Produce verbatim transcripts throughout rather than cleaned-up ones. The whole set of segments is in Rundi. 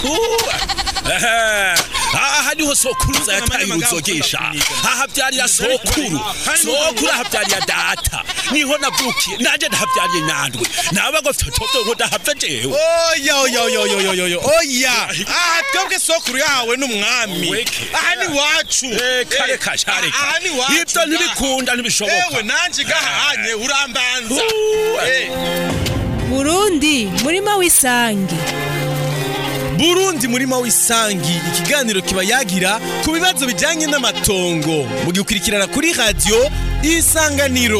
aha niho sokuru zayataye uzogesha aha byarira sokuru sokuru aha byarira data niho navukiye nanje ndahabyariye nyandwe naba go fitoto ngo ndahapfe jewe oya oya oya oya oya oya aha twebwe sokuru yawe n'umwami aha ni wacu eh kare kashare aha ni wacu ibyo ntibikunda ntibishoboka ewe nanje gahanye urambanza Burundi murima w'isangi Burundi murima w'isangi ikiganiro kiba yagira ku bibazo bijanye n'amatongo mu gikurikirana kuri radio Isanganiro.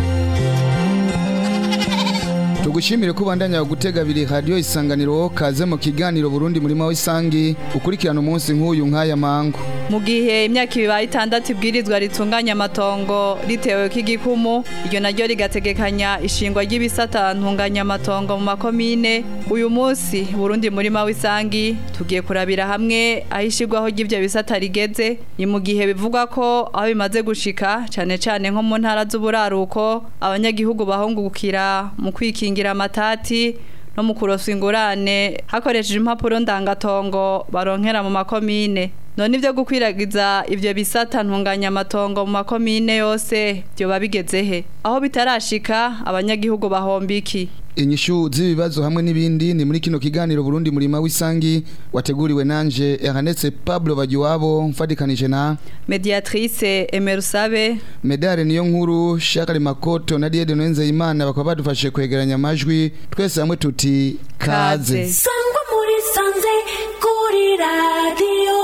Tugushimire kubandanya gutega biri radio Isanganiro kaze mu kiganiro Burundi murima w'isangi ukurikirana umunsi nk'uyu nk'aya mangu. Mu gihe imyaka ibibaye itandatu ibwirizwa ritunganya amatongo ritewe k'igikumu iryo naryo rigategekanya ishingwa ry'ibisata ntunganya amatongo mu makomine uyu munsi Burundi murima w'isangi tugiye kurabira hamwe ahishirwaho ry'ivyo bisata rigeze ni mu gihe bivugwa ko aho bimaze gushika cyane cyane nko mu ntara z'uburaruko abanyagihugu bahungukira mu kwikingira amatati no mu kuroswa ingurane hakoresheje impapuro ndangatongo baronkera mu makomine none ivyo gukwiragiza ivyo bisata ntunganya amatongo mu makomine yose byo babigeze he aho bitarashika abanyagihugu bahombiki Inyishu z'ibibazo hamwe n'ibindi ni muri kino kiganiro Burundi murima w'isangi wateguriwe nanje Ernest Pablo Bagiwabo mfadikanije na Mediatrice Emerusabe Medare niyo nkuru Shakari Makoto na Diede Nwenze Imana bakaba badufashe kwegeranya amajwi twese hamwe tuti kaze Sangwa muri sanze kuri radio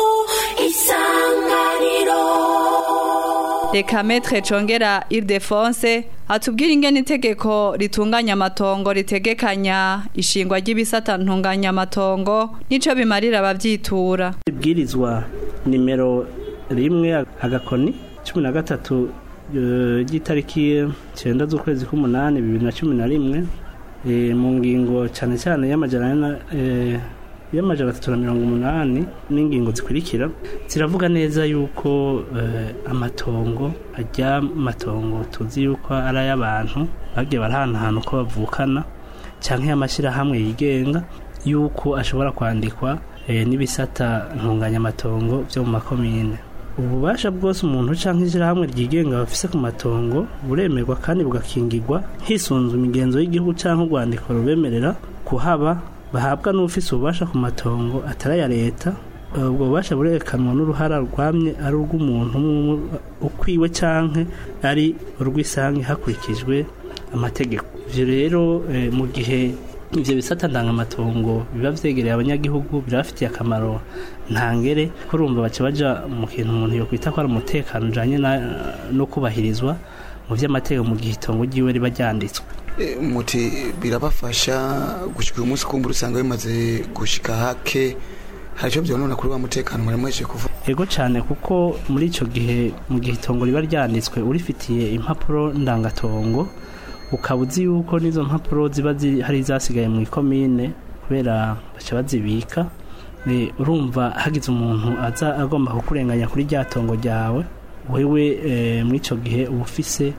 Isanganiro Reka Maître Congera Ildefonse atubwira ingene itegeko ritunganya amatongo ritegekanya ishingwa ry'ibisata ntunganya amatongo nico bimarira abavyitura. Ibwirizwa nimero rimwe agakoni cumi na gatatu ry'itariki cyenda z'ukwezi k'umunani bibiri na cumi na rimwe mu ngingo cyane cyane y'amajana y'amajana atatu na mirongo umunani n'ingingo zikurikira ziravuga neza yuko amatongo ajya amatongo tuzi yuko ari ay'abantu bagiye barahanahana uko bavukana cyangwa amashyirahamwe yigenga yuko ashobora kwandikwa n'ibisata ntunganya amatongo byo mu makomine ububasha bwose umuntu cyangwa ishyirahamwe ryigenga bafise ku matongo buremerwa kandi bugakingirwa hisunzwe imigenzo y'igihugu cyangwa urwandiko rubemerera kuhaba bahabwa n'ufise ububasha ku matongo atari ya leta ubwo bubasha burekanwa n'uruhara rwamye ari urw'umuntu ukwiwe canke ari urw'isangi hakurikijwe amategeko ivyo rero mu gihe ivyo bisata ndangamatongo biba vyegereye abanyagihugu birafitiye akamaro ntangere kurumva bace baja mu kintu umuntu yo kwita ko ari umutekano ujanye no kubahirizwa mu vy'amategeko mu gihe itongo ryiwe riba ryanditswe muti birabafasha gushika umunsi kumbura usanga bimaze gushika hake haricyo byonona kuri wa mutekano muri mweje kuvuga ego cyane kuko muri ico gihe mu gihe itongo riba ryanditswe urifitiye impapuro ndangatongo ukabuzi yuko nizo mpapuro ziba hari zasigaye mu ikomine kubera baca bazibika urumva hagize umuntu aza agomba kukurenganya kuri rya tongo ryawe wewe muri ico gihe ubufise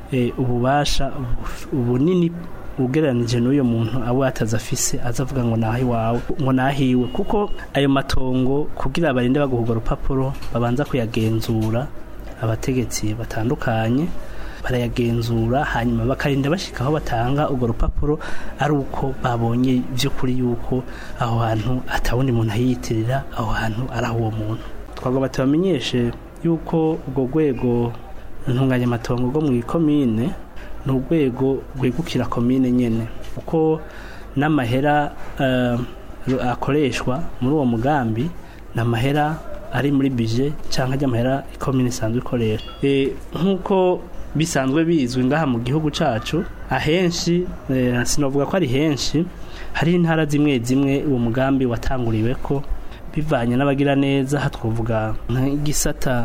ububasha ubunini ugereranije n'uyo muntu abo atazafise azavuga ngo nahi wawe ngo nahiwe kuko ayo matongo kugira barinde baguhuga rupapuro babanza kuyagenzura abategetsi batandukanye barayagenzura hanyuma bakarinda bashikaho batanga ugo rupapuro ari uko babonye by'ukuri yuko aho hantu atawundi muntu ayitirira aho hantu ari aho uwo muntu twagomba tubamenyeshe yuko ubwo rwego ntunganya amatongo go mu ikomine n'urwego rwegukira komine nyene uko n'amahera uh, akoreshwa muri uwo mugambi n'amahera ari muri budget cyangwa y'amahera ikomine isanzwe ikoresha e, nkuko bisanzwe bizwi ngaha mu gihugu cacu ahenshi e, sinovuga ko ari henshi hari intara zimwe zimwe uwo mugambi watanguriwe ko bivanye n'abagira neza hatwovuga nk'igisata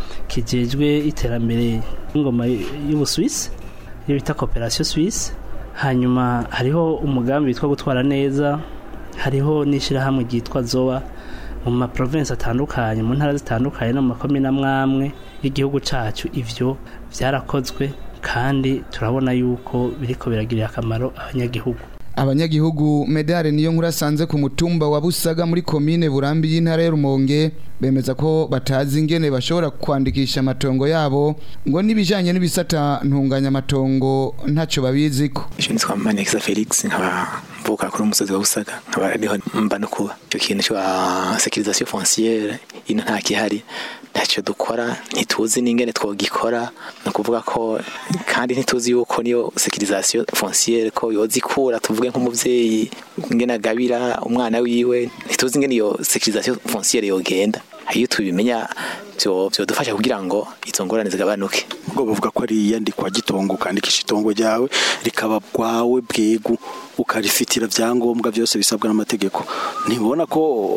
kijejwe iterambere ingoma y'Ubusuwisi bita Coopération Suisse hanyuma hariho umugambi witwa gutwara neza hariho n'ishirahamwe ryitwa Zoa mu ma province atandukanye mu ntara zitandukanye no mu makomine amwamwe y'igihugu cacu ivyo vyarakozwe kandi turabona yuko biriko biragirira akamaro abanyagihugu abanyagihugu Medare niyo nkuru asanze ku mutumba wa Busaga muri komine Burambi y'intara ya Rumonge bemeza ko batazi ingene bashobora kwandikisha amatongo yabo ngo nibijanye n'ibisata ntunganya amatongo ntacyo babiziko. Nitwa Manexa Felix nkaba mvuka kuri umusozi wa Busaga nkaba ariho mba no kuba cyo kintu cyo sécurisation foncière ino nta kihari ntacyo dukora ntituzi n'ingene twogikora no kuvuga ko kandi ntituzi yuko niyo sécurisation foncière ko yozikura tuvuge nk'umuvyeyi ingene agabira umwana wiwe ntituzi ingene iyo sécurisation foncière yogenda iyo tubimenya byo byo dufasha kugira ngo izo ngorane zigabanuke ubwo bavuga ko ari yandikwa gitongo kandikisha itongo ryawe rikaba bwawe bwego ukarifitira vyangombwa byose bisabwa n'amategeko ntibona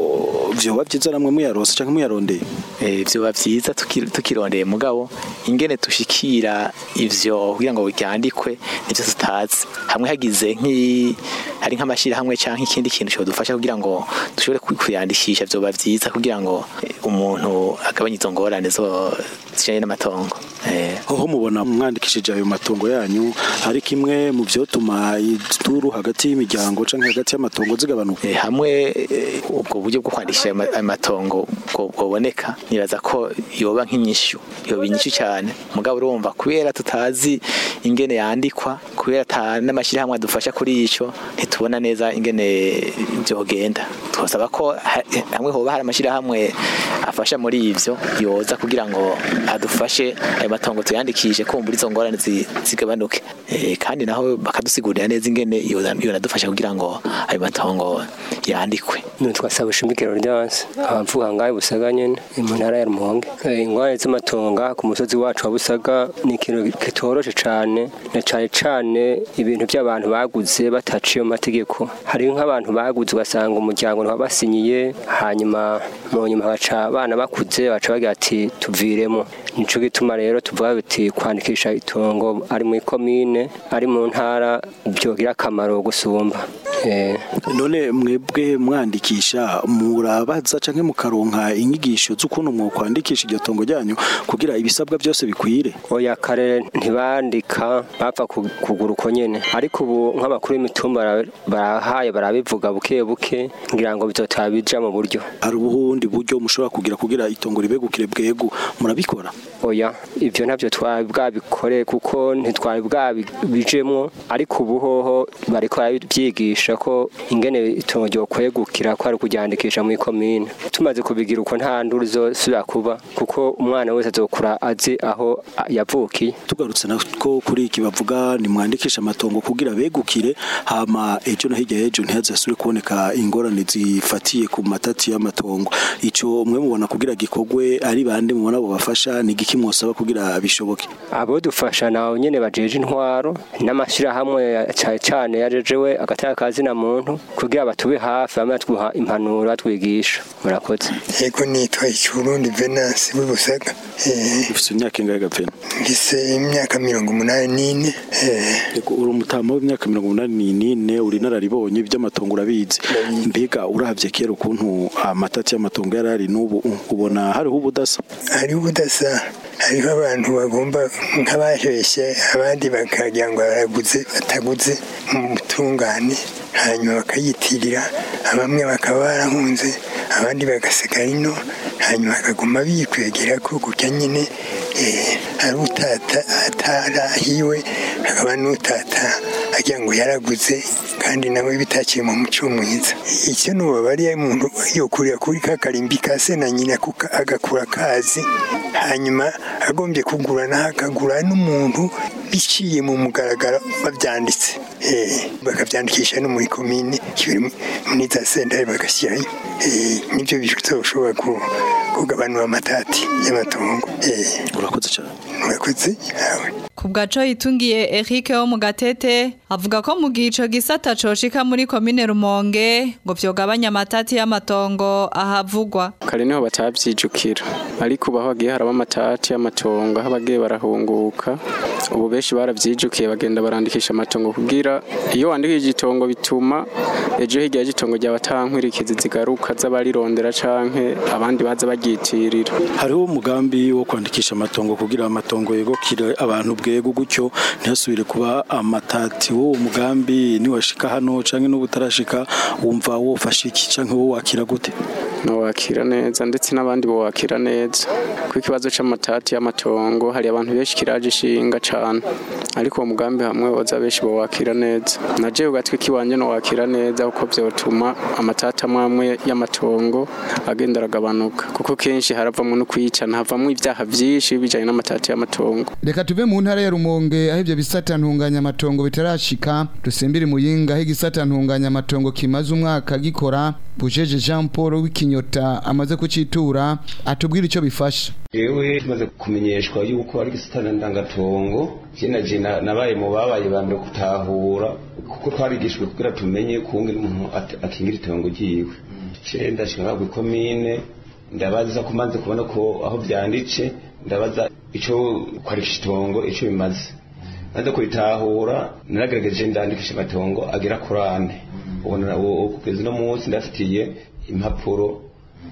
ko byo bavyiza namwe muyarose canke muyarondeye eh byo bavyiza tukirondeye mugabo ingene tushikira ivyo kugira ngo byandikwe nivyo tutazi hamwe hagize nki hari nk'amashira hamwe canke ikindi kintu cyo dufasha kugira ngo dushobore kuyandikisha byo bavyiza kugira ngo umuntu agabanye izo ngorane zo zijanye n'amatongo eh ho mubona mwandikishije ayo matongo yanyu ari kimwe mu byo tuma iduru hagati y'imiryango canke hagati y'amatongo zigabanuka eh hamwe ubwo buryo bwo kwandikisha amatongo bwo bwoboneka nibaza ko yoba nk'inyishu yoba inyishu cyane mugabo urumva kubera tutazi ingene yandikwa kubera ta n'amashira hamwe adufasha kuri ico ntitubona neza ingene byogenda twasaba ko hamwe hoba hari amashira hamwe afasha muri ivyo yoza kugira ngo adufashe ayo matongo tuyandikishe kumbura izo ngorane zigabanuke eh kandi naho bakadusigurira neza ingene iyo nadufasha kugira ngo ayo matongo yandikwe no twasaba ushimikiro ryanse abamvuga ngaye Busaga nyene mu ntara ya Rumonge ingware z'amatonga ku musozi wacu wa Busaga ni ikintu kitoroshe cane na cane cane ibintu by'abantu baguze bataciye mu mategeko hari nk'abantu baguze ugasanga umuryango ntiwabasinyiye hanyuma mu nyuma baca abana bakuze baca bagira ati tuviremo nico gituma rero tuvuga biti kwandikisha itongo ari mu komine ari mu ntara byogira akamaro gusumba eh none mwebwe mwandikisha murabaza canke mukaronka inyigisho z'ukuntu mwo kwandikisha iryo tongo ryanyu kugira ibisabwa byose bikwire oya kare ntibandika bapfa kugura uko nyene ariko ubu nk'abakuru y'imitumba barahaye barabivuga buke buke ngira ngo bizotabija mu buryo ari ubundi buryo mushobora kugira kugira itongo ribegukire bwego murabikora oya ivyo navyo twari bwabikore kuko ntitwari bwabijemwo ariko ubuhoho bariko barabyigisha ko ingene itongo ryo kwegukira ko ari kujyandikisha mu komine tumaze kubigira uko nta nduru zosubira kuba kuko umwana wese azokura azi aho yavukiye tugarutse nako kuri iki bavuga ni mwandikisha amatongo kugira begukire hama ejo na hirya ejo ntihazasubire kuboneka ingorane zifatiye ku matati y'amatongo ico umwe mubona kugira gikogwe ari bande mubona abo bafasha ni giki mwosaba kugira bishoboke abo dufasha nawo nyene bajeje intwaro n'amashira hamwe cyane cyane yajejewe agataka kazi na muntu kugira batube hafi bamwe twuha impanuro batwigisha murakoze yego nitwa Icurundi Venance w'Ubusaga eh ufite imyaka ingahe gapena ngise imyaka mirongo umunani n'ine eh yego uri umutama w'imyaka mirongo umunani n'ine uri nararibonye by'amatongo urabizi mbega uravye kera ukuntu amatati y'amatongo yarari n'ubu ubona hariho ubudasa hari ubudasa hariho abantu bagomba nk'abaheshe abandi bakagira ngo baraguze bataguze mu mutungane hanyuma bakayitirira bamwe bakaba barahunze abandi bagasigara ino hanyuma bakaguma bikwegera ko kujya nyine hari utata atarahiwe hakaba n'utata agira ngo yaraguze kandi nawe bitakiye mu muco mwiza icyo n'ubabariye umuntu yokurira kuri kakarimbi kase na nyina agakura kazi hanyuma agombye kugurana akagura n'umuntu biciye mu mugaragaro babyanditse eh bakabyandikisha no muri komine muri za sendari bagashyirayo eh nibyo bizoshobora kugabanura amatati y'amatongo eh urakoze cyane urakoze yawe Kubgaco itungiye Eric wo mu Gatete avuga ko mu gico gisata coshika muri komine Rumonge ngo vyogabanya amatati y'amatongo ahavugwa kare niho batavyijukira ariko baho bagiye haraba amatati y'amatongo abagiye barahunguka ubu beshi baravyijukiye bagenda barandikisha amatongo kugira iyo wandikije itongo bituma ejo hirya y'itongo rya batankwirikiza zigaruka z'abarirondera canke abandi baza bagitirira hariho umugambi wo kwandikisha amatongo kugira amatongo yegokire abantu bwego gutyo ntihasubire kuba amatati wowe umugambi niwashika hano canke n'ubutarashika wumva wofasha iki canke wowe wakira gute? No wakira neza ndetse n'abandi bo wakira neza ku kibazo c'amatati y'amatongo hari abantu benshi kiraje ishinga cane ariko uwo mugambi hamwe woza benshi bo wakira neza naje ugatwe kiwanje no wakira neza uko vyotuma amatati amwe y'amatongo agenda aragabanuka kuko kenshi haravamwe no kwicana havamwe ivyaha vyinshi bijanye n'amatati y'amatongo. Reka tuve mu ntara ya Rumonge aho ivyo bisata ntunganya amatongo bitarashika dusimbire muyinga aho igisata ntunganya amatongo kimaze umwaka gikora. Bujeje Jean Paul w'ikinyota amaze kucitura atubwira ico bifasha. Yewe tumaze kumenyeshwa yuko ari gisitana ndangatongo kina jina nabaye mu babaye bambere kutahura kuko twarigishwe kugira tumenye kungira umuntu akingira itongo giwe. Cenda shinga gukomine ndabaza kumanze kubona ko aho byanditse ndabaza ico kwarisha itongo ico bimaze. Nande kubitahura naragerageje ndandikisha amatongo agira kurane. Ubona ukugeza no munsi ndafitiye impapuro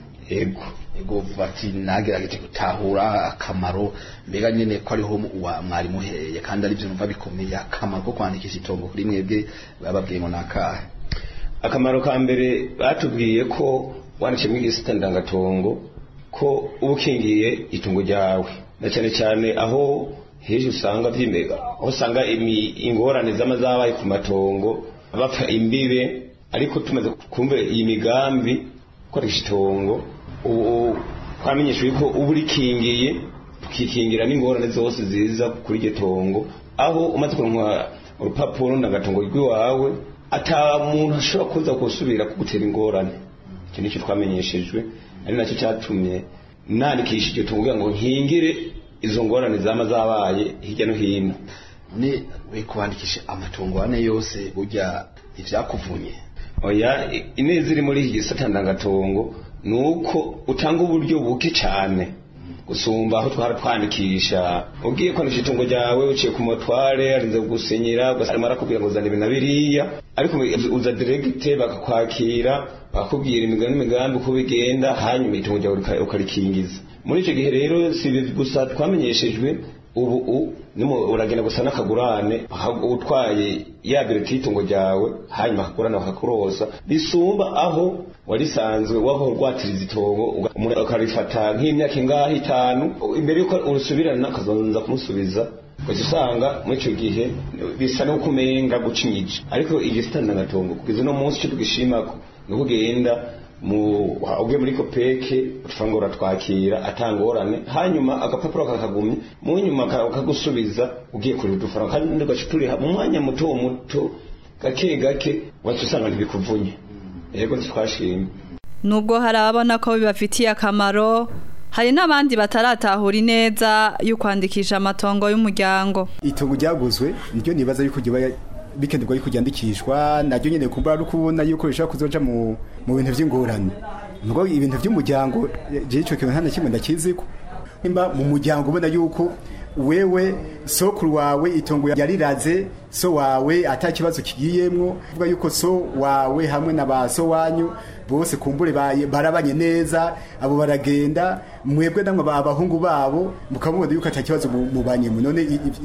ego ego bati nagerageje gutahura akamaro mbega nyene ko ariho uwa mwari muhereye kandi ari byo numva bikomeye akamaro ko kwandikisha itongo kuri mwebwe bababwiye ngo nakahe. Akamaro ka mbere batubwiye ko wandikije mu gisita ndangatongo ko ubukingiye itungo ryawe na cyane cyane aho heje usanga vyimega aho usanga ingorane z'amazabaye ku matongo bapfa imbibe ariko tumaze kumbe iyi migambi koresha itongo ubu kwamenyeshwe ko uburikingiye tukikingira n'ingorane zose ziza kuri iryo tongo aho umaze kuronka urupapuro ndagatongo rw'iwawe ata muntu ashobora kuza kusubira kugutera ingorane. Icyo nicyo twamenyeshejwe ari nacyo cyatumye nandikisha iryo tongo ngo nkingire izo ngorane zama zabaye hirya no hino. Ni we kwandikisha amatongo ane yose burya ivyakuvunye. Oya inezi iri muri iki gisata ndangatongo nuko utanga uburyo buke cyane gusumba aho twara twandikisha ugiye kwandikisha itongo ryawe uciye ku motware arinze gusenyera gasarima arakubwira ngo zana ibintu biriya ariko uza direct bakakwakira bakubwira imigani n'imigambi uko bigenda hanyuma itongo ryawe ukarikingiza. Muri icyo gihe rero si gusa twamenyeshejwe ubu u nimo uragenda gusa nakagurane utwaye ya bireti itongo ryawe hanyuma akagurana bakakuroza bisumba aho warisanzwe waho rwatiriza itongo ukarifata nk'imyaka ingahe itanu imbere yuko urusubirana akazonza kumusubiza usanga muri icyo gihe bisa no kumenga gucinyije ariko igisitana nagatongo kugeza no munsi cyo tugishimako no kugenda mu ugiye muri kopeke utangora twakira atangorane hanyuma agapapuro kakagumye mu nyuma kagusubiza ugiye kuri udufaranga kandi ndagacituri mu mwanya muto muto gake gake watusanga ntibikuvunye yego twashimye. Nubwo harabona ko bibafitiye akamaro hari n'abandi bataratahura neza yo kwandikisha amatongo y'umuryango. Itongo ryaguzwe niryo nibaza yuko giba bikenderwa yuko ryandikishwa naryo nyene kumbura ari kubona yuko rishaka kuzoja mu mu bintu vy'ingorane. Ngo ibintu vy'umuryango je ico kintu hana kimwe ndakiziko. Nimba mu muryango ubona yuko wewe sokuru wawe itongo yariraze so wawe atakibazo kigiyemwo vuga yuko so wawe hamwe na baso wanyu bose kumbure barabanye neza abo baragenda mwebwe namwe abahungu babo mukamubona yuko atakibazo mubanye none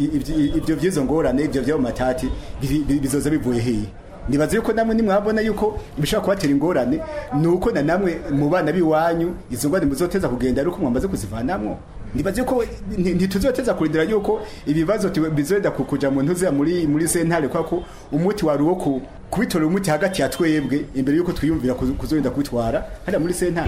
ivyo vyizo ngorane ivyo vyo matati bizoza bivuye hehe. Nibaze yuko namwe nimwabona yuko bishaka kubatera ingorane nuko na namwe mu bana biwanyu izo ngorane muzoteza kugenda ariko mwamaze kuzivanamwo. Nibaze ko ntituzoteza kurindira yuko ibibazo bizoenda kukuja mu ntuze muri muri sentare kwako umuti wari wo kubitora umuti hagati ya twebwe imbere yuko twiyumvira kuzoenda kwitwara hada muri sentare.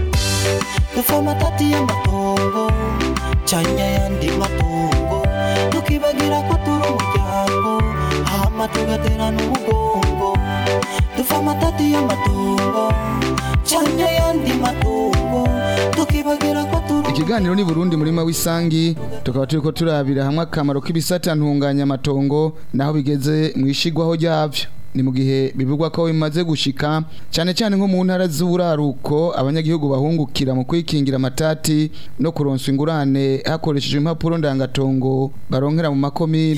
Ufama tati ya matongo chanya yandi matongo tukibagira ko turi umuryango hama tugatera n'ubugongo. Ufama tati ya matongo chanya yandi matongo tukibagira ko turi. Ikiganiro ni Burundi murima w'isangi tukaba turiko turabira hamwe akamaro k'ibisata ntunganya amatongo naho bigeze mwishigwaho ryavyo. Ni mu gihe bivugwa ko bimaze gushika cyane cyane nko mu ntara z'uburaruko abanyagihugu bahungukira mu kwikingira amatati no kuronswa ingurane hakoreshejwe impapuro ndangatongo baronkera mu makomine.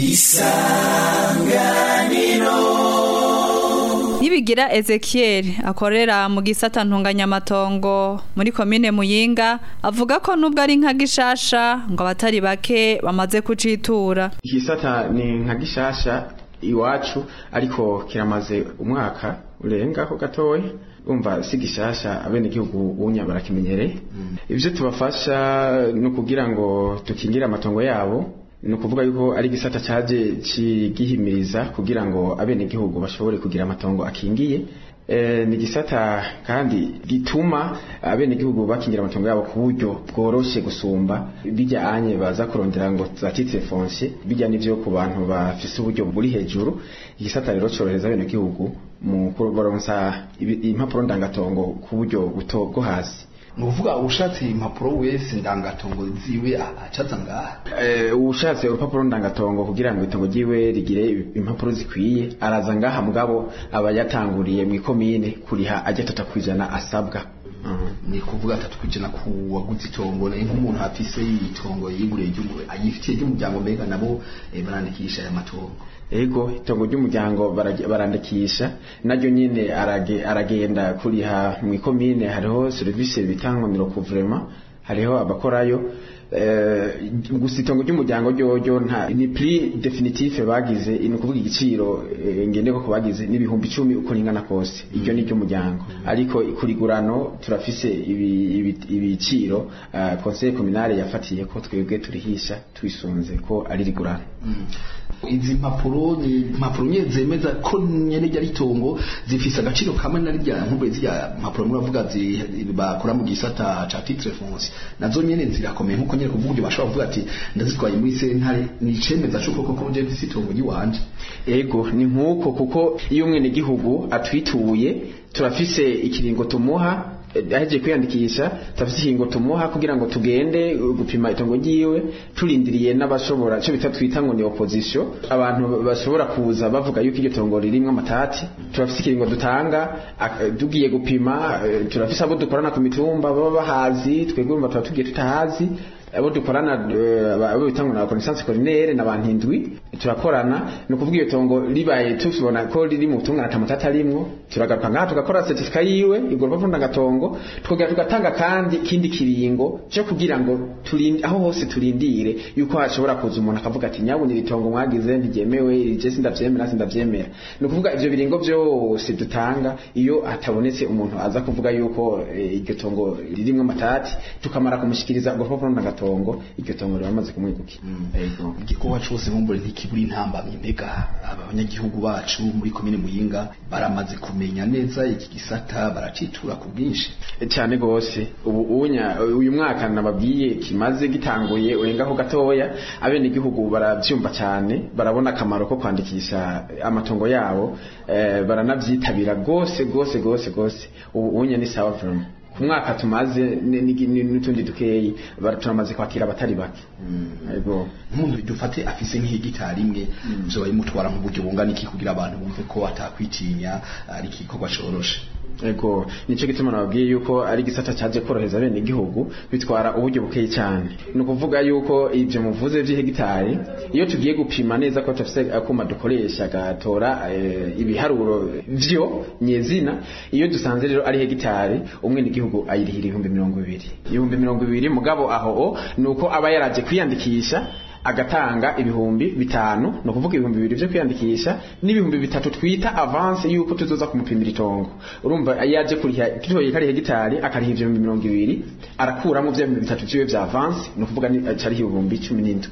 Isanganiro Nibigira Ezekiel akorera mu gisata ntunganya amatongo muri komine Muyinga avuga ko nubwo ari nka gishasha ngo abatari bake bamaze kucitura. Igisata ni nka gishasha iwacu ariko kiramaze umwaka urenga ko gatoya umva sigishasha abene gihugu unya barakimenyereye ivyo tubafasha no kugira ngo tukingira amatongo yabo no kuvuga yuko ari gisata caje cigihimiriza kugira ngo abene gihugu bashobore kugira amatongo akingiye e, ni gisata kandi gituma abene gihugu bakingira amatongo yabo ku buryo bworoshe gusumba bijya anye baza kurondera ngo za titre foncier bijya nivyo ku bantu bafise uburyo buri hejuru igisata rero corohereza abene gihugu mu kuronsa impapuro ndangatongo ku buryo buto bwo hasi nuvuga ushatse impapuro wese ndangatongo ziwe acaza ngaha eh ushatse urupapuro ndangatongo kugira ngo itongo giwe rigire impapuro zikwiye araza ngaha mugabo aba yatanguriye mu komine kuriha ajya tatakwijana asabwa ni kuvuga atatu kwijana ku waguze itongo ne nk'umuntu afise itongo yiguriye ry'umwe ayifitiye ry'umuryango mbega nabo barandikisha aya matongo ego itongo ry'umuryango barandikisha naryo nyine arage aragenda kuriha mu komine hariho service bitangwa miro couvrement hariho abakorayo eh gusa itongo ry'umuryango ryojo nta ni prix definitif bagize ino kuvuga igiciro ngende ko bagize n'ibihumbi icumi uko ringana kose iryo ni ry'umuryango ariko kurigurano turafise ibiciro conseil communal yafatiye ko twebwe turihisha twisunze ko ari rigurano izi mpapuro ni impapuro nyezemeza ko nyene rya ritongo zifise agaciro kamwe na rya nk'ubwe zya mpapuro muravuga bakora mu gisata ca titre foncier nazo nyene zirakomeye nkuko nyene kuvuga bashobora kuvuga ati ndazitwaye muri sentare ni icemeza cyo koko ko je mfisitongo yiwanje ego ni nkuko kuko iyo umwene gihugu atwituye turafise ikiringo tumuha aje kwiyandikisha tafise ikingo tumuha kugira ngo tugende gupima itongo ryiwe turindiriye n'abashobora cyo bitatwita ngo ni opposition abantu bashobora kuza bavuga yuko iryo tongo ririmwe amatati turafise ikiringo dutanga tugiye gupima turafise abo dukorana ku mitumba baba bahazi twebwe umva tugiye tutahazi abo dukorana abo bitangwa na connaissance collinaire n'abantu indwi turakorana no kuvuga iyo tongo ribaye tubona ko riri mu tungana tamatata rimwo turagaruka ngaha tugakora certificate yiwe igorwa vunda gatongo twogera tugatanga kandi kindi kiringo cyo kugira ngo turinde aho hose turindire yuko hashobora kuza umuntu akavuga ati nyabu ni itongo mwagize ntigemewe ije sindavyemera sindavyemera no kuvuga ivyo biringo byose dutanga iyo atabonetse umuntu aza kuvuga yuko iryo tongo ririmwe amatati tukamara kumushikiriza igorwa vunda gatongo iryo tongo riramaze kumwiguki ego igikowa cyose mumbure ntikiburi intambamye mbega abanyagihugu bacu muri komine Muyinga baramaze kumenya neza iki gisata baracitura ku bwinshi cyane gose ubu unya uyu mwaka nababwiye kimaze gitanguye urengaho gatoya abene gihugu baravyumva cyane barabona akamaro ko kwandikisha amatongo yabo eh, baranavyitabira gose gose gose gose ubu unya ni sawa from ku mwaka tumaze n'utundi dukeyi baraturamaze kwakira abatari bake ego umuntu dufate afise nk'hegitari imwe zo bayimutwara mu buryo bungana iki kugira abantu bumve ko atakwitinya ari igikorwa coroshe ego nico gituma nababwiye yuko ari gisata cyaje koroheza bene igihugu bitwara uburyo bukeye cyane no kuvuga yuko ivyo muvuze vy'hegitari iyo tugiye gupima neza ko tafise akuma dukoresha gatora e, ibiharuro vyo nyezina iyo dusanze rero ari hegitari umwe n'igihugu ayirihira ibihumbi mirongo ibiri ibihumbi mirongo ibiri mugabo aho nuko aba yaraje kwiyandikisha agatanga ibihumbi bitanu no kuvuga ibihumbi bibiri byo kwiyandikisha n'ibihumbi bitatu twita avance yuko tuzoza kumupimira itongo urumva yaje kuriha tutoye kari hegitari akariha ibihumbi mirongo ibiri arakuramo bya bitatu byiwe bya avance no kuvuga ni cari ibihumbi cumi n'indwi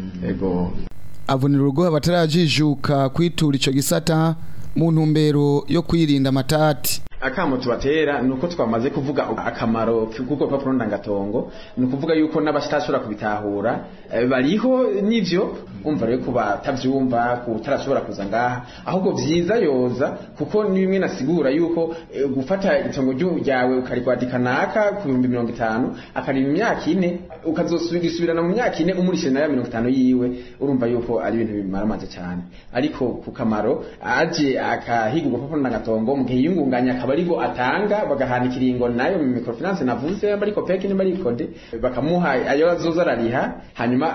ego avunira urugo abatarajijuka kwitura ico gisata mu ntumbero yo kwirinda amatati akamo tubatera nuko twamaze kuvuga akamaro kuko papuro ndangatongo nukuvuga yuko n'abashitashobora kubitahura e, bariho nivyo umva rero kuba tavyumva kutarashobora kuza ngaha ahubwo vyiza yoza kuko ni bimwe nasigura yuko e, gufata itongo ryawe ukarigwadika naka ku bihumbi mirongo itanu akari mu myaka ine ukazosubirana mu myaka ine umurishe na ya mirongo itanu yiwe urumva yuko ari ibintu bimaramaje cyane ariko ku kamaro aje akahigurwa papuro ndangatongo mu gihe yingunganya barigo atanga bagahana ikiringo nayo mu microfinance navuze ariko peki ni bari kode bakamuha ayo azozarariha hanyuma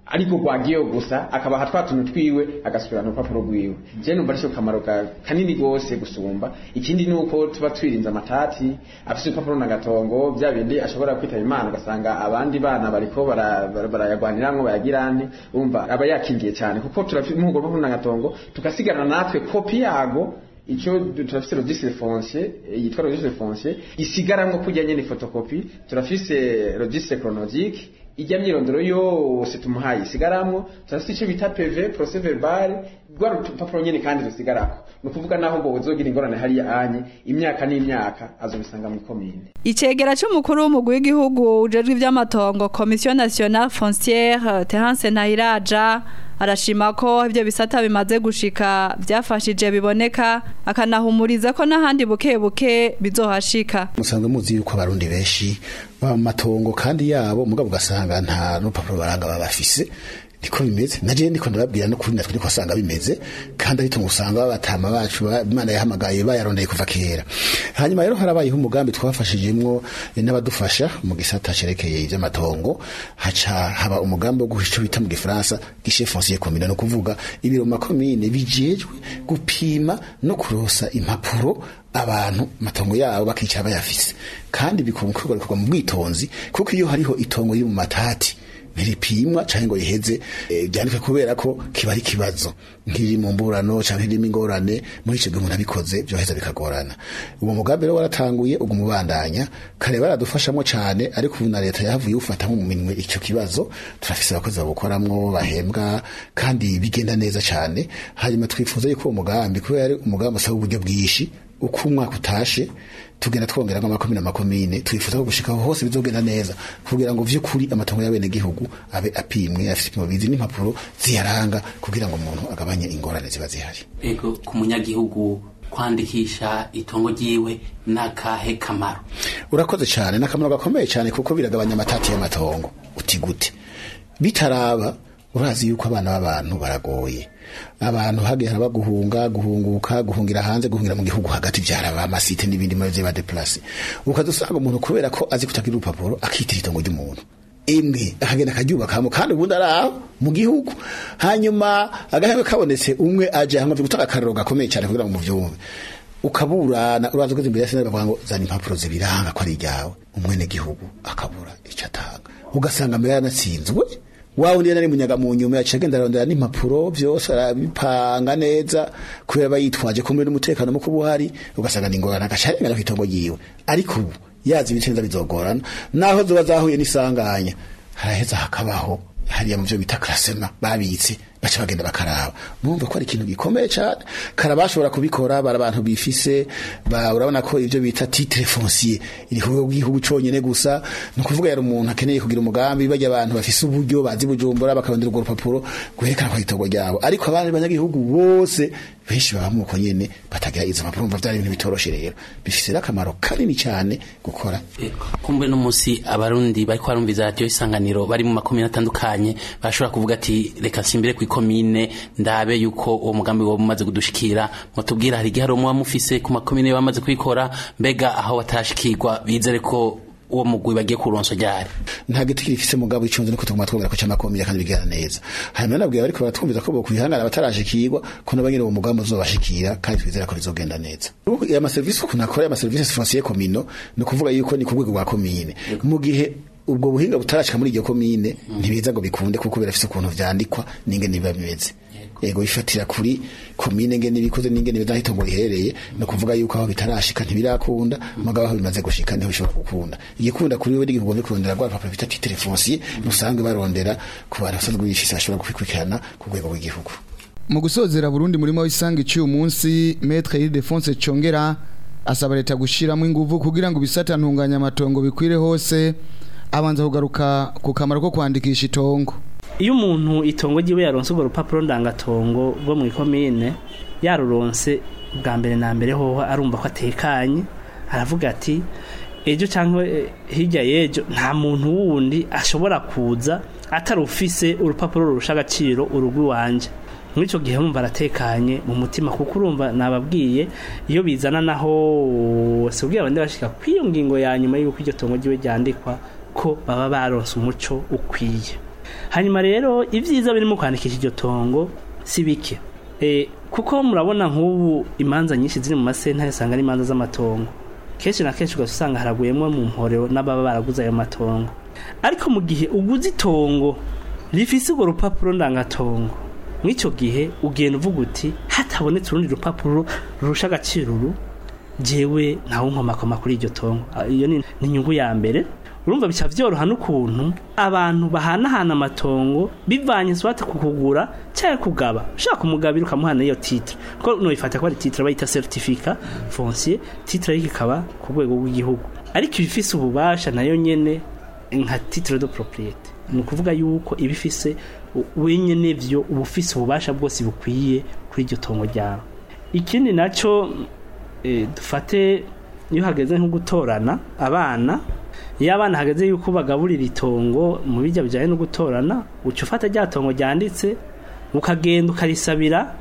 ariko gwagiyo gusa akabaha twatuntu twiwe agasubirana urupapuro rwiwe je numva ari cyo kamaro kanini gose gusumba ikindi nuko tuba twirinze amatati afise urupapuro na gatongo bya bindi ashobora kwitaba Imana ugasanga abandi bana bariko barayagwaniramwo bayagirane umva aba yakingiye cyane kuko turafite umugo urupapuro na gatongo tukasigarana natwe kopi yago icyo turafise registre foncier yitwa registre foncier isigaramwo kujya nyene photocopy turafise registre chronologique ijya myirondoro yose tumuhaye isigaramwo turafise icyo bita P V procès verbal rwa rupapuro nyene kandi rusigarako no kuvuga naho ngo uzogira ingorane hariya anye imyaka n'imyaka azobisanga mu komine. Icegera cy'umukuru w'umugwi w'igihugu ujejwe ivy'amatongo Commission Nationale Foncière Terence Nahiraja arashima ko ibyo bisata bimaze gushika byafashije biboneka akanahumuriza ko n'ahandi buke buke bizohashika. Musanzwe muzi yuko abarundi benshi ba matongo kandi yabo mugabo ugasanga nta rupapuro baranga babafise niko bimeze naje ndiko ndababwira no kuri natwe niko asanga bimeze kandi ariko usanga batama bacu Imana yahamagaye bayarondeye kuva kera. Hanyuma rero harabayeho umugambi twafashijemwo n'abadufasha mu gisata cerekeye ivy'amatongo haca haba umugambi wo guhisha bita mu Gifaransa guichet foncier commune no kuvuga ibiro makomine bijejwe gupima no kurosa impapuro abantu matongo yabo bakicara bayafise kandi bikumukirwa mu bwitonzi kuko iyo hariho itongo riri mu matati ntiripimwa canke ngo yiheze byandika e, kubera ko kiba ari kibazo nkiri mu mburano canke irimo ingorane muri ico gihe umuntu abikoze byoheza bikagorana. Uwo mugambi rero waratanguye ugumubandanya kare baradufashamo cane ariko ubu na leta yavuye ufata mu minwe ico kibazo turafise abakozi babukoramwo bahembwa kandi bigenda neza cane. Hanyuma twifuza yuko uwo mugambi kubera ari umugambi usaba uburyo bwishi uko umwaka utashe tugenda twongera nk'amakomine amakomine twifuza ko gushika hose bizogenda neza kugira ngo vy'ukuri amatongo y'abene gihugu abe apimwe afite bizi n'impapuro ziyaranga kugira ngo umuntu agabanye ingorane ziba zihari. Ego ku munyagihugu kwandikisha itongo ryiwe nakahe kamaro? Urakoze cyane nakamaro gakomeye cyane kuko biragabanya amatati y'amatongo uti gute bitaraba urazi yuko abana b'abantu baragoye abantu hagera baguhunga guhunguka guhungira hanze guhungira mu gihugu hagati byaraba amasite n'ibindi maze ba deplace ukadusanga umuntu kubera ko azi kutagira urupapuro akitira itongo ry'umuntu imwe akagenda akaryubaka mu kandi ubundi araho mu gihugu hanyuma agahenge kabonetse umwe aje hamwe gutaka akariro gakomeye cyane kugira ngo muvyumve ukaburana uraza ukoze imbere y'asena bavuga ngo zana impapuro zibiranga ko ari ryawe umwene gihugu akabura icatanga ugasanga mbere yanatsinzwe wawe ndiye nari munyaga mu nyuma yacagenda arondera n'impapuro byose arabipanga neza kubera bayitwaje ko muri umutekano mu kubuhari ugasanga ningorana agacarenga no kwitongo yiwe ariko ubu yazi ibicenza bizogorana naho zoba zahuye n'isanganya haraheza hakabaho hariya mu byo bita classement babitse bacha bagenda bakaraba mumva ko ari ikintu gikomeye cyane karabashobora kubikora bara abantu bifise ba urabona ko ivyo bita titre foncier iri ku gihugu cyonyene gusa no kuvuga yari umuntu akeneye kugira umugambi bajya abantu bafise uburyo bazi bujumbura bakabondera urwo rupapuro guherekana kwa itogo ryabo ariko abandi banyagihugu bose benshi bamuko nyene batagira izo mpapuro mva byari ibintu bitoroshe rero bifise akamaro kanini cyane gukora kumbe no musi abarundi bari kwarumviza radio isanganiro bari mu makomine atandukanye bashobora kuvuga ati reka simbire ku komine ndabe yuko uwo mugambi wo mumaze kudushikira mutubwira hari giharo mu mufise ku makomine bamaze kwikora mbega aho watashikirwa bizere ko uwo mugwi bagiye kuronso ryari nta giti kirifise mugabo icunze niko tuguma twongera ko cyamakomeye kandi bigera neza hanyuma nabwiye ariko baratwumviza ko bokwihangana batarashikirwa ko nabanyine uwo mugambi uzobashikira kandi twizera ko bizogenda neza ya service kunakora ya service foncier communal no kuvuga yuko ni kubwego bwa komine mu gihe ubwo buhinga butarashika muri iryo komine ntibiza ngo bikunde kuko birafise ukuntu vyandikwa n'ingene biba bimeze ego ifatira kuri komine ngene bikoze n'ingene bizahita ngo rihereye no kuvuga yuko aho bitarashika ntibirakunda mugabo aho bimaze gushika niho bishobora gukunda igikunda kuri we n'igomba kurondera gwa papa bita titre foncier musanzwe barondera ku barasanzwe bifise ashobora kubikurikirana ku rwego rw'igihugu. Mu gusozera Burundi murimo w'isanga iciye umunsi Maître Ildefonse Chongera asaba leta gushiramo inguvu kugira ngo bisata ntunganya amatongo bikwire hose abanza kugaruka ku kamaro ko kwandikisha itongo. Iyo umuntu itongo giwe yaronse urwo rupapuro ndangatongo rwo mu ikomine yaruronse bwa mbere na mbere hoho arumva ko atekanye aravuga ati ejo cyangwa hirya yejo nta muntu wundi ashobora kuza atarufise urupapuro rurusha agaciro urugwi wanje muri ico gihe mumva aratekanye mu mutima kuko urumva nababwiye iyo bizana naho se ubwiye abandi bashika kwiyo ngingo ya nyuma yuko iryo tongo giwe ryandikwa ko baba baronse umuco ukwiye hanyuma rero ivyiza birimo kwandikisha iryo tongo si bike eh kuko murabona nk'ubu imanza nyinshi ziri mu masentare usanga ari imanza z'amatongo kenshi na kenshi ugasanga haraguyemwo mu mporero n'ababa baraguze ayo matongo ariko mu gihe uguze itongo rifise urwo rupapuro ndangatongo mw'ico gihe ugenda uvuga uti hatabonetse urundi rupapuro rurusha agaciro uru jewe ntawe nkomakoma kuri iryo tongo iyo ni inyungu ya mbere urumva bica vyoroha n'ukuntu abantu bahanahana amatongo bivanye swate kukugura cyangwa kugaba ushaka umugabira ukamuhana iyo titre ko no ifata ko ari titre bayita certificat foncier titre y'ikaba ku rwego rw'igihugu ariko ibifise ububasha nayo nyene nka titre de propriété ni ukuvuga yuko ibifise wenyene vyo ubufise ububasha bwose bukwiye kuri iryo tongo ryawe ikindi naco e, dufate iyo hageze nko gutorana abana iyo abana hageze yuko bagaburira itongo mu bijya bijyanye no gutorana uca ufata rya tongo ryanditse ukagenda ukarisabira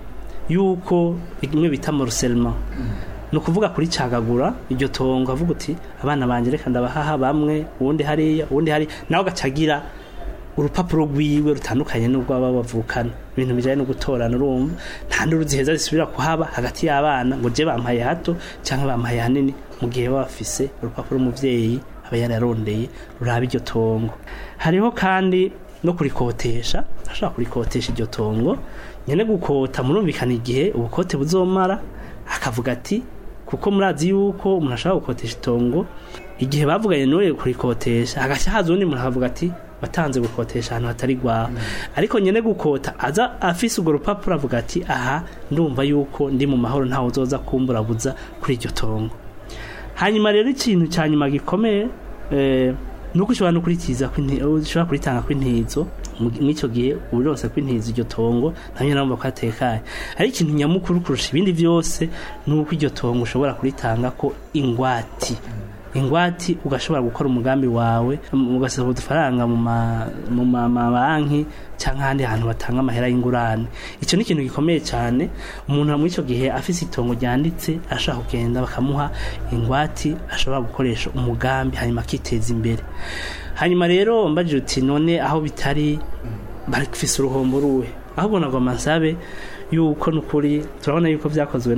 yuko bimwe bita morcellement ni ukuvuga kuri cagagura iryo tongo avuga uti abana banje reka ndabahaha bamwe uwundi hariya uwundi hari nawe ugacagira urupapuro rwiwe rutandukanye n'ubwo baba bavukana ibintu bijyanye no gutorana urumva nta nduru ziheza zisubira kuhaba hagati y'abana ngo je bampaye hato cyangwa bampaye hanini mu gihe baba bafise urupapuro umuvyeyi aba yararondeye ruraba iryo tongo hariho kandi no kurikotesha ashaka kurikotesha iryo tongo nyene gukota murumvikana igihe ubukote buzomara akavuga ati kuko murazi yuko umuntu ashaka gukotesha itongo igihe bavuganye n'uwe kurikotesha hagashya haza undi umuntu akavuga ati batanze gukotesha ahantu hatari gwaho ariko nyene gukota aza afise urwo rupapuro avuga ati aha ndumva yuko ndi mu mahoro ntawe uzoza kumburabuza kuri iryo tongo hanyuma rero ikintu cyanyuma gikomeye eh nuko ushobora no kurikiza ushobora kuritanga kw'intizo mw'icyo gihe urose kw'intizo iryo tongo ntamye namba kwatekanye ari ikintu nyamukuru kurusha ibindi byose nuko iryo tongo ushobora kuritanga ko ingwati ingwati ugashobora gukora umugambi wawe ugasaba udufaranga mu mu mabanki cyangwa ahandi hantu batanga amahera y'ingurane icyo ni ikintu gikomeye cyane umuntu muri icyo gihe afise itongo ryanditse ashaka kugenda bakamuha ingwati ashobora gukoresha umugambi hanyuma akiteza imbere hanyuma rero mbajije uti none aho bitari barifise uruhombo ruhe ahubwo nagoma nsabe yuko nukuri turabona yuko byakozwe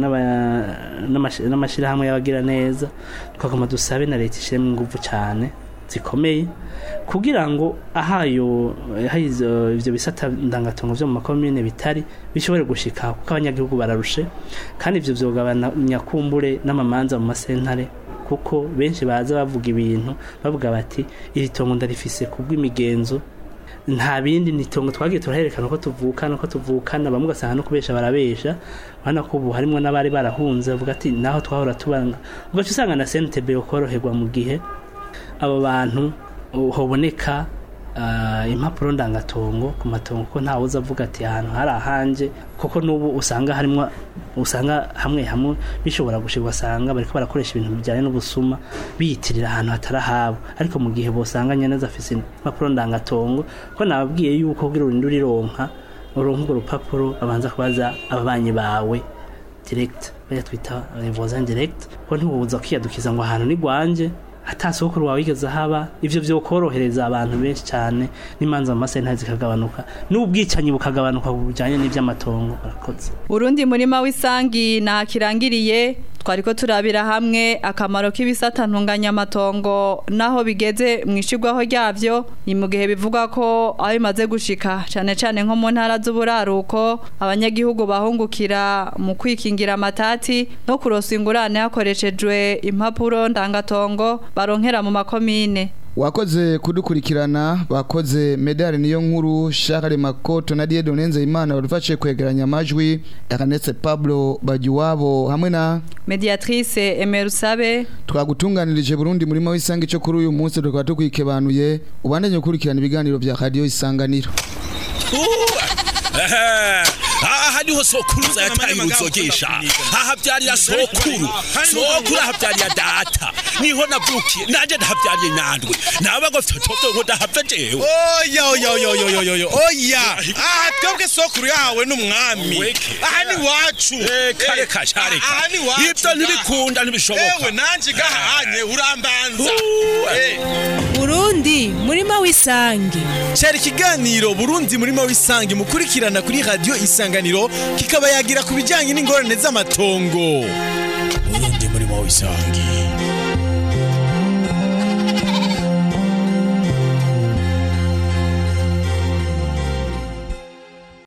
n'amashirahamwe y'abagira neza twagoma dusabe na leta ishiremo ingufu cyane zikomeye kugira ngo ahayo hayizo ivyo bisata ndangatongo byo mu makomine bitari bishobore gushika kuko abanyagihugu bararushe kandi ivyo vyogabana nyakumbure n'amamanza mu masentare kuko benshi baza bavuga ibintu bavuga bati iri tongo ndarifise kubw'imigenzo nta bindi nitongo twagiye turaherekana ko tuvukana ko tuvukana bamwe ugasanga no kubesha barabesha bana ko ubu harimo n'abari barahunze bavuga ati naho twahora tubanga ugaca usanga na C N T B ukoroherwa mu gihe abo bantu hoboneka uh, impapuro ndangatongo ku matongo ko ntawe uzavuga ati ahantu hari ahanje kuko nubu usanga harimo usanga hamwe hamwe bishobora gushirwa asanga bariko barakoresha ibintu bijyanye n'ubusuma biyitirira ahantu hatarahabo ariko mu gihe bosanganye neza afise impapuro ndangatongo ko nababwiye yuko kugira urinde urironka uronka urupapuro abanza kubaza ababanyi bawe direct baya twita les voisins direct ko ntibuza kwiyadukiza ngo ahantu ni gwanje atasokuru wawe igeze haba ivyo byo korohereza abantu benshi cyane n'imanza amasentare zikagabanuka n'ubwicanyi bukagabanuka bujanye n'ivy'amatongo barakoze Burundi murima w'isangi na kirangiriye twariko turabira hamwe akamaro k'ibisata ntunganya amatongo naho bigeze mwishigwaho ryavyo ni mu gihe bivuga ko aho bimaze gushika cyane cyane nko mu ntara z'uburaruko abanyagihugu bahungukira mu kwikingira amatati no kurosa ingurane hakoreshejwe impapuro ndangatongo baronkera mu makomine wakoze kudukurikirana bakoze medali niyo nkuru Charles Makoto na Dieu Donenze Imana badufashe kwegeranya amajwi Ernest Pablo Bagiwabo hamwe na mediatrice Emerusabe twagutunganirije Burundi murima w'isangi cyo kuri uyu munsi tukaba tukwikebanuye ubandanye gukurikirana ibiganiro bya Radio Isanganiro aha hariho sokuruza yataye uzogesha aha byarira sokuru sokuru aha byarira data niho navukiye nanje ndahabyariye nandwe nabago fitoto ngo ndahapfe jewe oya oya oya oya oya oya aha twebwe sokuru yawe n'umwami aha ni wacu eh kare kashareka aha ni wacu ibyo ntibikunda ntibishoboka ewe nanje gahanye urambanza Burundi murima w'isangi. Cyari ikiganiro Burundi murima w'isangi mukurikirana kuri radio Isanganiro kikaba yagira ku bijyanye n'ingorane z'amatongo. Burundi murima w'isangi.